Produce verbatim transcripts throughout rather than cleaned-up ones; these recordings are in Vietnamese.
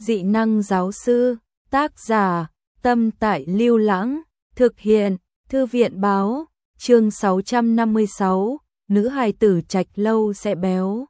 Dị năng giáo sư, tác giả, Tâm Tại Lưu Lãng, thực hiện, Thư viện báo, chương sáu trăm năm mươi sáu, nữ hài tử Trạch Lâu sẽ béo.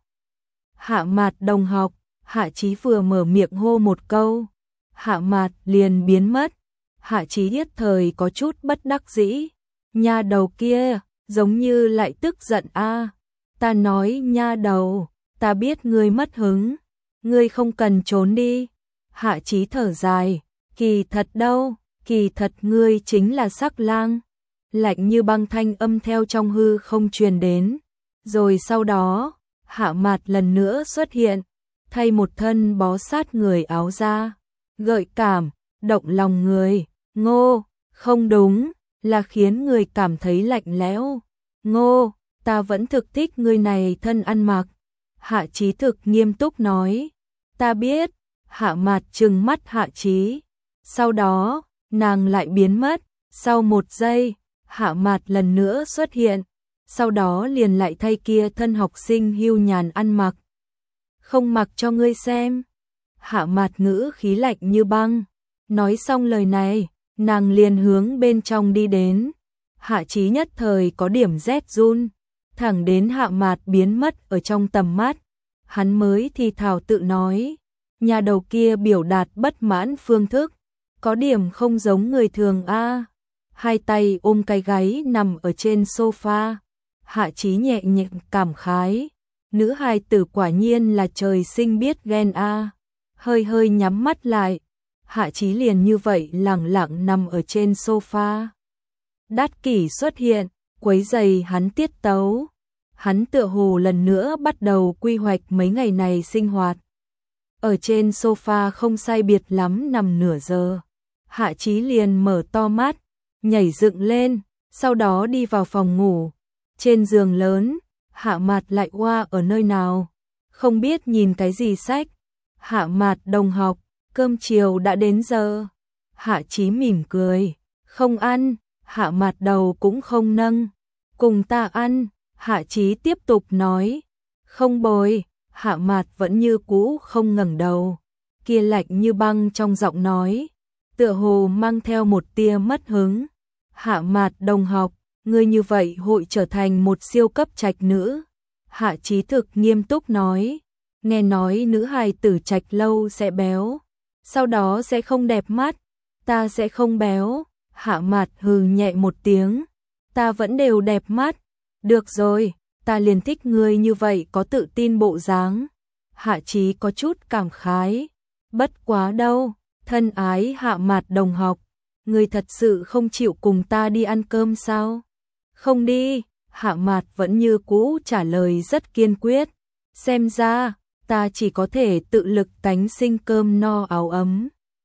Hạ Mạt đồng học, Hạ Chí vừa mở miệng hô một câu, Hạ Mạt liền biến mất. Hạ Chí nhất thời có chút bất đắc dĩ, nha đầu kia, giống như lại tức giận a. Ta nói nha đầu, ta biết ngươi mất hứng, ngươi không cần trốn đi. Hạ Chí thở dài, kỳ thật đâu, kỳ thật ngươi chính là Sắc Lang. Lạnh như băng thanh âm theo trong hư không truyền đến. Rồi sau đó, Hạ Mạt lần nữa xuất hiện, thay một thân bó sát người áo da, gợi cảm, động lòng người. Ngô, không đúng, là khiến người cảm thấy lạnh lẽo. Ngô, ta vẫn thực thích người này thân ăn mặc. Hạ Chí thực nghiêm túc nói, ta biết. Hạ Mạt trừng mắt Hạ Chí. Sau đó, nàng lại biến mất. Sau một giây, Hạ Mạt lần nữa xuất hiện. Sau đó liền lại thay kia thân học sinh hưu nhàn ăn mặc. Không mặc cho ngươi xem. Hạ Mạt ngữ khí lạnh như băng. Nói xong lời này, nàng liền hướng bên trong đi đến. Hạ Chí nhất thời có điểm rét run, thẳng đến Hạ Mạt biến mất ở trong tầm mắt, hắn mới thì thào tự nói, nhà đầu kia biểu đạt bất mãn phương thức, có điểm không giống người thường a. Hai tay ôm cái gáy nằm ở trên sofa, Hạ Chí nhẹ nhẹ cảm khái, nữ hài tử quả nhiên là trời sinh biết ghen a. Hơi hơi nhắm mắt lại, Hạ Chí liền như vậy lẳng lặng nằm ở trên sofa. Đát Kỷ xuất hiện, quấy rầy hắn tiết tấu. Hắn tựa hồ lần nữa bắt đầu quy hoạch mấy ngày này sinh hoạt. Ở trên sofa không sai biệt lắm nằm nửa giờ. Hạ Chí liền mở to mắt, nhảy dựng lên, sau đó đi vào phòng ngủ. Trên giường lớn, Hạ Mạt lại oa ở nơi nào, không biết nhìn cái gì sách. Hạ Mạt đồng học, cơm chiều đã đến giờ. Hạ Chí mỉm cười, không ăn. Hạ Mạt đầu cũng không nâng, cùng ta ăn. Hạ Chí tiếp tục nói, không bồi. Hạ Mạt vẫn như cũ không ngẩng đầu, kia lạnh như băng trong giọng nói, tựa hồ mang theo một tia mất hứng. Hạ Mạt đồng học, ngươi như vậy hội trở thành một siêu cấp trạch nữ. Hạ Chí thực nghiêm túc nói, nghe nói nữ hài tử Trạch Lâu sẽ béo, sau đó sẽ không đẹp mắt, ta sẽ không béo. Hạ Mạt hừ nhẹ một tiếng, ta vẫn đều đẹp mắt. Được rồi, ta liền thích ngươi như vậy có tự tin bộ dáng. Hạ Chí có chút cảm khái, bất quá đâu, thân ái Hạ Mạt đồng học, ngươi thật sự không chịu cùng ta đi ăn cơm sao? Không đi. Hạ Mạt vẫn như cũ trả lời rất kiên quyết, xem ra ta chỉ có thể tự lực cánh sinh cơm no áo ấm.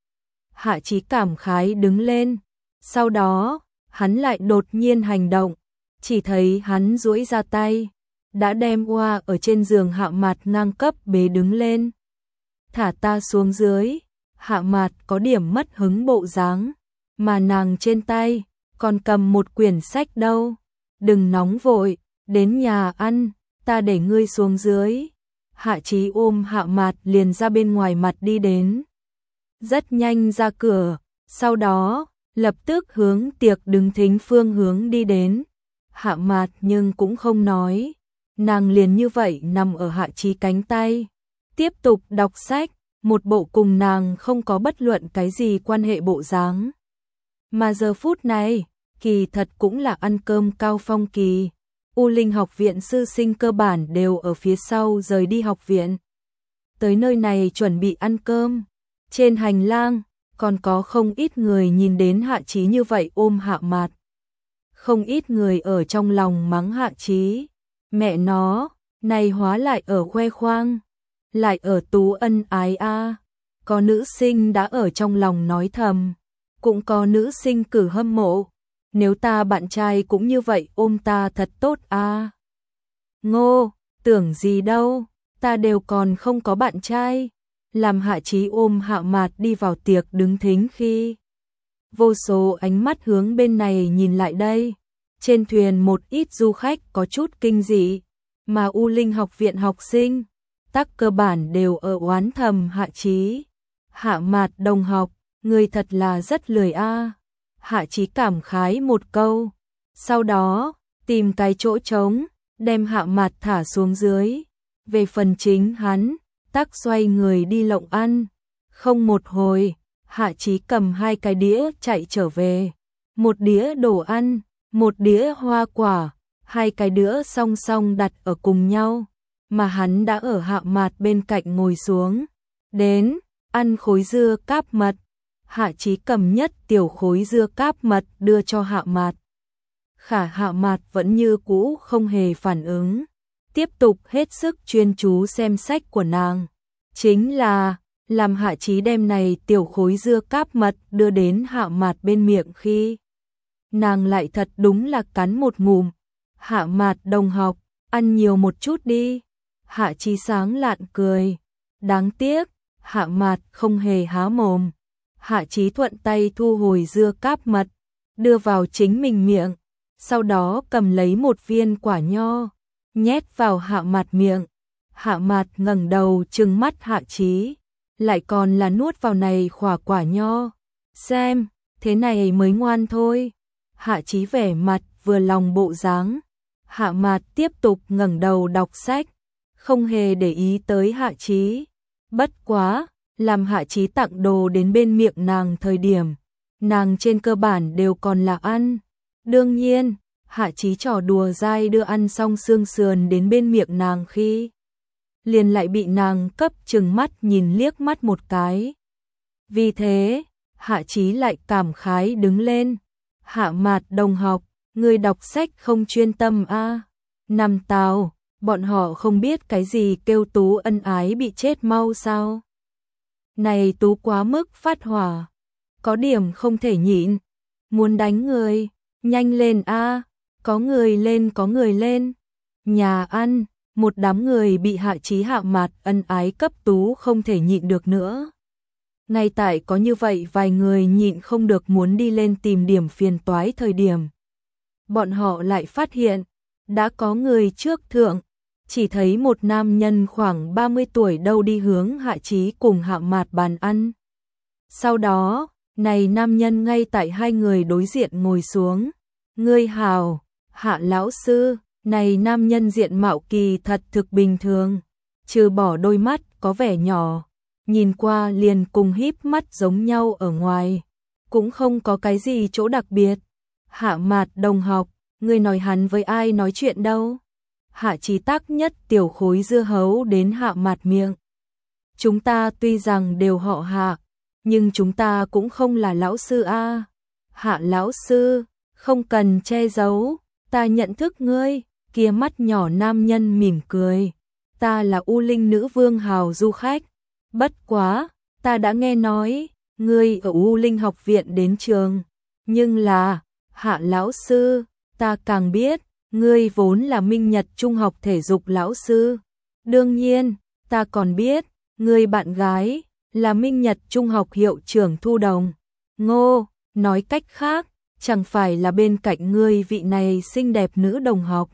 Hạ Chí cảm khái đứng lên. Sau đó, hắn lại đột nhiên hành động, chỉ thấy hắn duỗi ra tay, đã đem oa ở trên giường Hạ Mạt ngang cấp bế đứng lên. Thả ta xuống dưới. Hạ Mạt có điểm mất hứng bộ dáng, mà nàng trên tay còn cầm một quyển sách đâu. Đừng nóng vội, đến nhà ăn, ta để ngươi xuống dưới. Hạ Chí ôm Hạ Mạt liền ra bên ngoài mặt đi đến. Rất nhanh ra cửa, sau đó lập tức hướng tiệc đứng thính phương hướng đi đến. Hạ Mạt nhưng cũng không nói, nàng liền như vậy nằm ở Hạ Chí cánh tay, tiếp tục đọc sách, một bộ cùng nàng không có bất luận cái gì quan hệ bộ dáng. Mà giờ phút này, kỳ thật cũng là ăn cơm cao phong kỳ. U Linh học viện sư sinh cơ bản đều ở phía sau rời đi học viện, tới nơi này chuẩn bị ăn cơm. Trên hành lang còn có không ít người nhìn đến Hạ Chí như vậy ôm Hạ Mạt. Không ít người ở trong lòng mắng Hạ Chí, mẹ nó, này hóa lại ở khoe khoang, lại ở tú ân ái a. Có nữ sinh đã ở trong lòng nói thầm, cũng có nữ sinh cử hâm mộ, nếu ta bạn trai cũng như vậy ôm ta thật tốt a. Ngô, tưởng gì đâu, ta đều còn không có bạn trai. Làm Hạ Chí ôm Hạ Mạt đi vào tiệc đứng thính khi vô số ánh mắt hướng bên này nhìn lại đây. Trên thuyền một ít du khách có chút kinh dị, mà U Linh học viện học sinh tắc cơ bản đều ở oán thầm Hạ Chí. Hạ Mạt đồng học, người thật là rất lười a. Hạ Chí cảm khái một câu, sau đó tìm cái chỗ trống, đem Hạ Mạt thả xuống dưới. Về phần chính hắn, tắc xoay người đi lộng ăn. Không một hồi, Hạ Chí cầm hai cái đĩa chạy trở về. Một đĩa đồ ăn, một đĩa hoa quả, hai cái đĩa song song đặt ở cùng nhau, mà hắn đã ở Hạ Mạt bên cạnh ngồi xuống. Đến, ăn khối dưa cáp mật. Hạ Chí cầm nhất tiểu khối dưa cáp mật đưa cho Hạ Mạt. Khả Hạ Mạt vẫn như cũ không hề phản ứng, tiếp tục hết sức chuyên chú xem sách của nàng. Chính là làm Hạ Chí đem này tiểu khối dưa cáp mật đưa đến Hạ Mạt bên miệng khi nàng lại thật đúng là cắn một ngụm. Hạ Mạt đồng học, ăn nhiều một chút đi. Hạ Chí sáng lạn cười. Đáng tiếc, Hạ Mạt không hề há mồm. Hạ Chí thuận tay thu hồi dưa cáp mật, đưa vào chính mình miệng, sau đó cầm lấy một viên quả nho, nhét vào Hạ Mạt miệng. Hạ Mạt ngẩng đầu trừng mắt Hạ Chí, lại còn là nuốt vào này khỏa quả nho. Xem, thế này mới ngoan thôi. Hạ Chí vẻ mặt vừa lòng bộ dáng. Hạ Mạt tiếp tục ngẩng đầu đọc sách, không hề để ý tới Hạ Chí. Bất quá, làm Hạ Chí tặng đồ đến bên miệng nàng thời điểm, nàng trên cơ bản đều còn là ăn. Đương nhiên, Hạ Chí trò đùa dai đưa ăn xong xương sườn đến bên miệng nàng khi liền lại bị nàng cấp trừng mắt nhìn liếc mắt một cái. Vì thế, Hạ Chí lại cảm khái đứng lên. Hạ Mạt đồng học, người đọc sách không chuyên tâm a. À. Nằm tào, bọn họ không biết cái gì kêu Tú ân ái bị chết mau sao? Này Tú quá mức phát hỏa, có điểm không thể nhịn, muốn đánh người, nhanh lên a, à. Có người lên có người lên. Nhà ăn, một đám người bị Hạ Chí Hạ Mạt ân ái cấp Tú không thể nhịn được nữa. Ngay tại có như vậy vài người nhịn không được muốn đi lên tìm điểm phiền toái thời điểm, bọn họ lại phát hiện, đã có người trước thượng, chỉ thấy một nam nhân khoảng ba mươi tuổi đâu đi hướng Hạ Chí cùng Hạ Mạt bàn ăn. Sau đó, này nam nhân ngay tại hai người đối diện ngồi xuống. Ngươi hào, Hạ lão sư. Này nam nhân diện mạo kỳ thật thực bình thường, trừ bỏ đôi mắt có vẻ nhỏ, nhìn qua liền cùng híp mắt giống nhau ở ngoài, cũng không có cái gì chỗ đặc biệt. Hạ Mạt đồng học, ngươi nói hắn với ai nói chuyện đâu? Hạ Chí tắc nhất tiểu khối dưa hấu đến Hạ Mạt miệng. Chúng ta tuy rằng đều họ Hạ, nhưng chúng ta cũng không là lão sư a. À. Hạ lão sư, không cần che giấu, ta nhận thức ngươi. Kia mắt nhỏ nam nhân mỉm cười. Ta là U Linh nữ vương hào du khách. Bất quá, ta đã nghe nói, ngươi ở U Linh học viện đến trường. Nhưng là, Hạ lão sư, ta càng biết, ngươi vốn là Minh Nhật Trung học thể dục lão sư. Đương nhiên, ta còn biết, ngươi bạn gái, là Minh Nhật Trung học hiệu trưởng Thu Đồng. Ngô, nói cách khác, chẳng phải là bên cạnh ngươi vị này xinh đẹp nữ đồng học.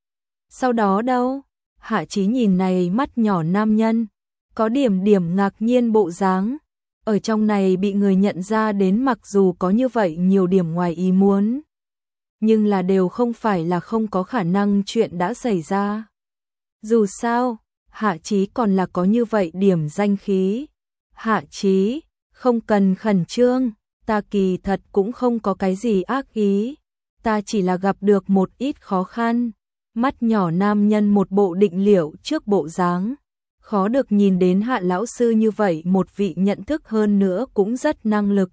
Sau đó đâu? Hạ Chí nhìn này mắt nhỏ nam nhân, có điểm điểm ngạc nhiên bộ dáng. Ở trong này bị người nhận ra đến mặc dù có như vậy nhiều điểm ngoài ý muốn, nhưng là đều không phải là không có khả năng chuyện đã xảy ra. Dù sao, Hạ Chí còn là có như vậy điểm danh khí. Hạ Chí, không cần khẩn trương, ta kỳ thật cũng không có cái gì ác ý, ta chỉ là gặp được một ít khó khăn. Mắt nhỏ nam nhân một bộ định liệu trước bộ dáng, khó được nhìn đến Hạ lão sư như vậy một vị nhận thức hơn nữa cũng rất năng lực.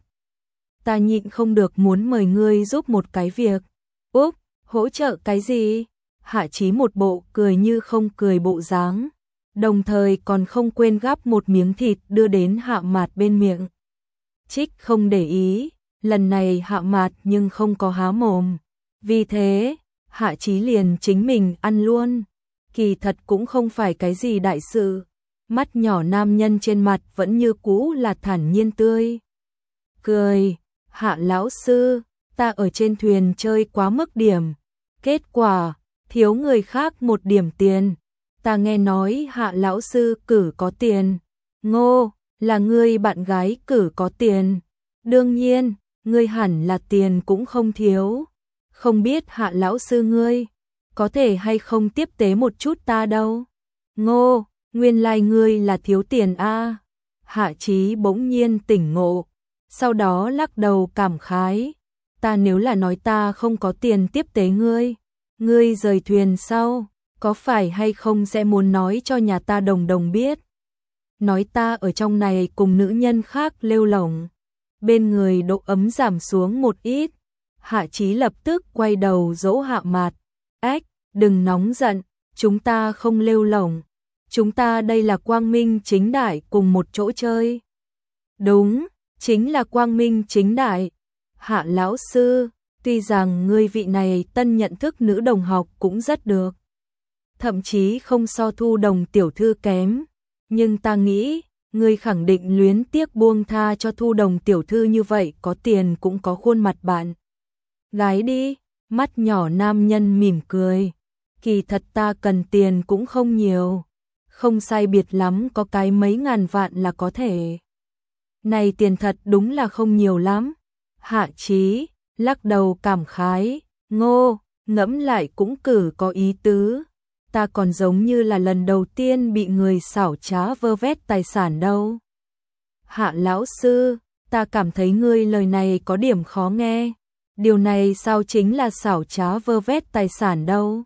Ta nhịn không được muốn mời ngươi giúp một cái việc. Úp, hỗ trợ cái gì? Hạ Chí một bộ cười như không cười bộ dáng, đồng thời còn không quên gắp một miếng thịt đưa đến Hạ Mạt bên miệng. Trích không để ý, lần này Hạ Mạt nhưng không có há mồm, vì thế Hạ Chí liền chính mình ăn luôn. Kỳ thật cũng không phải cái gì đại sự. Mắt nhỏ nam nhân trên mặt vẫn như cũ là thản nhiên tươi cười. Hạ lão sư, ta ở trên thuyền chơi quá mức điểm, kết quả thiếu người khác một điểm tiền. Ta nghe nói Hạ lão sư cử có tiền. Ngô, là ngươi bạn gái cử có tiền. Đương nhiên, ngươi hẳn là tiền cũng không thiếu. Không biết Hạ lão sư ngươi có thể hay không tiếp tế một chút ta đâu. Ngô, nguyên lai ngươi là thiếu tiền a. Hạ Chí bỗng nhiên tỉnh ngộ, sau đó lắc đầu cảm khái. Ta nếu là nói ta không có tiền tiếp tế ngươi, ngươi rời thuyền sau, có phải hay không sẽ muốn nói cho nhà ta Đồng Đồng biết. Nói ta ở trong này cùng nữ nhân khác lêu lổng. Bên người độ ấm giảm xuống một ít. Hạ Chí lập tức quay đầu dỗ Hạ Mạt. Ếch, đừng nóng giận, chúng ta không lêu lổng. Chúng ta đây là quang minh chính đại cùng một chỗ chơi. Đúng, chính là quang minh chính đại. Hạ lão sư, tuy rằng ngươi vị này tân nhận thức nữ đồng học cũng rất được. Thậm chí không so Thu Đồng tiểu thư kém. Nhưng ta nghĩ, ngươi khẳng định luyến tiếc buông tha cho Thu Đồng tiểu thư như vậy có tiền cũng có khuôn mặt bạn. Gái đi, mắt nhỏ nam nhân mỉm cười. Kỳ thật ta cần tiền cũng không nhiều. Không sai biệt lắm có cái mấy ngàn vạn là có thể. Này tiền thật đúng là không nhiều lắm. Hạ Chí, lắc đầu cảm khái. Ngô, ngẫm lại cũng cử có ý tứ. Ta còn giống như là lần đầu tiên bị người xảo trá vơ vét tài sản đâu. Hạ lão sư, ta cảm thấy ngươi lời này có điểm khó nghe. Điều này sao chính là xảo trá vơ vét tài sản đâu.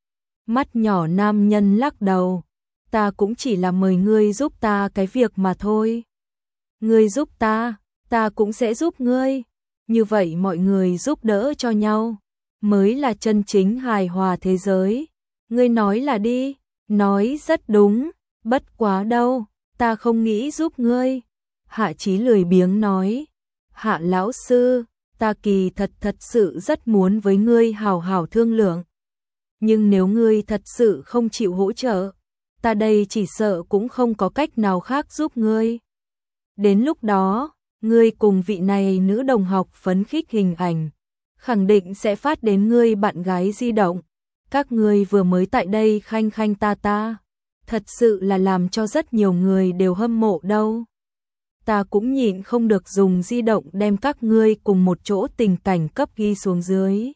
Mắt nhỏ nam nhân lắc đầu. Ta cũng chỉ là mời ngươi giúp ta cái việc mà thôi. Ngươi giúp ta, ta cũng sẽ giúp ngươi. Như vậy mọi người giúp đỡ cho nhau, mới là chân chính hài hòa thế giới. Ngươi nói là đi, nói rất đúng, bất quá đâu, ta không nghĩ giúp ngươi. Hạ Chí lười biếng nói. Hạ lão sư, ta kỳ thật thật sự rất muốn với ngươi hào hào thương lượng. Nhưng nếu ngươi thật sự không chịu hỗ trợ, ta đây chỉ sợ cũng không có cách nào khác giúp ngươi. Đến lúc đó, ngươi cùng vị này nữ đồng học phấn khích hình ảnh, khẳng định sẽ phát đến ngươi bạn gái di động. Các ngươi vừa mới tại đây khanh khanh ta ta, thật sự là làm cho rất nhiều người đều hâm mộ đâu. Ta cũng nhịn không được dùng di động đem các ngươi cùng một chỗ tình cảnh cấp ghi xuống dưới.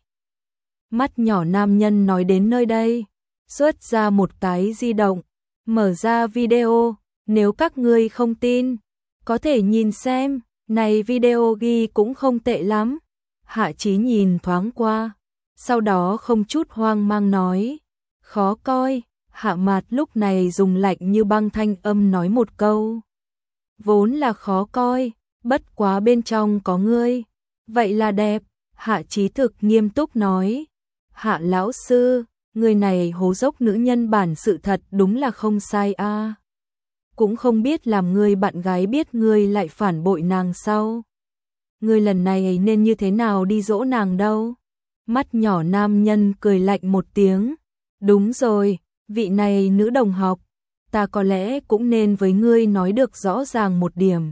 Mắt nhỏ nam nhân nói đến nơi đây, xuất ra một cái di động, mở ra video, nếu các ngươi không tin, có thể nhìn xem, này video ghi cũng không tệ lắm. Hạ Chí nhìn thoáng qua, sau đó không chút hoang mang nói, khó coi. Hạ Mạt lúc này dùng lạnh như băng thanh âm nói một câu, vốn là khó coi, bất quá bên trong có ngươi, vậy là đẹp. Hạ Chí thực nghiêm túc nói, Hạ lão sư, người này hố dốc nữ nhân bản sự thật đúng là không sai a. À. Cũng không biết làm ngươi bạn gái biết ngươi lại phản bội nàng sau. Ngươi lần này nên như thế nào đi dỗ nàng đâu. Mắt nhỏ nam nhân cười lạnh một tiếng, đúng rồi, vị này nữ đồng học, ta có lẽ cũng nên với ngươi nói được rõ ràng một điểm.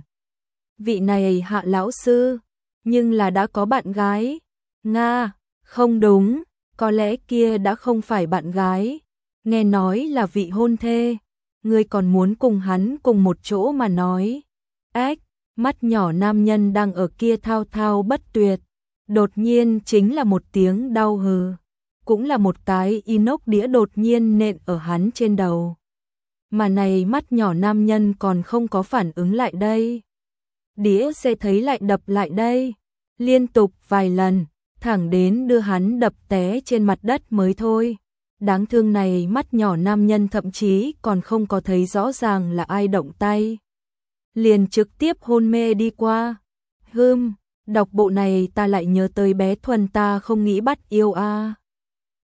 Vị này Hạ lão sư, nhưng là đã có bạn gái. Nga, không đúng, có lẽ kia đã không phải bạn gái, nghe nói là vị hôn thê. Ngươi còn muốn cùng hắn cùng một chỗ mà nói. Ếch, mắt nhỏ nam nhân đang ở kia thao thao bất tuyệt, đột nhiên chính là một tiếng đau hừ, cũng là một cái inox đĩa đột nhiên nện ở hắn trên đầu. Mà này mắt nhỏ nam nhân còn không có phản ứng lại đây. Đĩa sẽ thấy lại đập lại đây, liên tục vài lần, thẳng đến đưa hắn đập té trên mặt đất mới thôi. Đáng thương này mắt nhỏ nam nhân thậm chí còn không có thấy rõ ràng là ai động tay, liền trực tiếp hôn mê đi qua. Hừm, đọc bộ này ta lại nhớ tới bé Thuần ta không nghĩ bắt yêu a. À.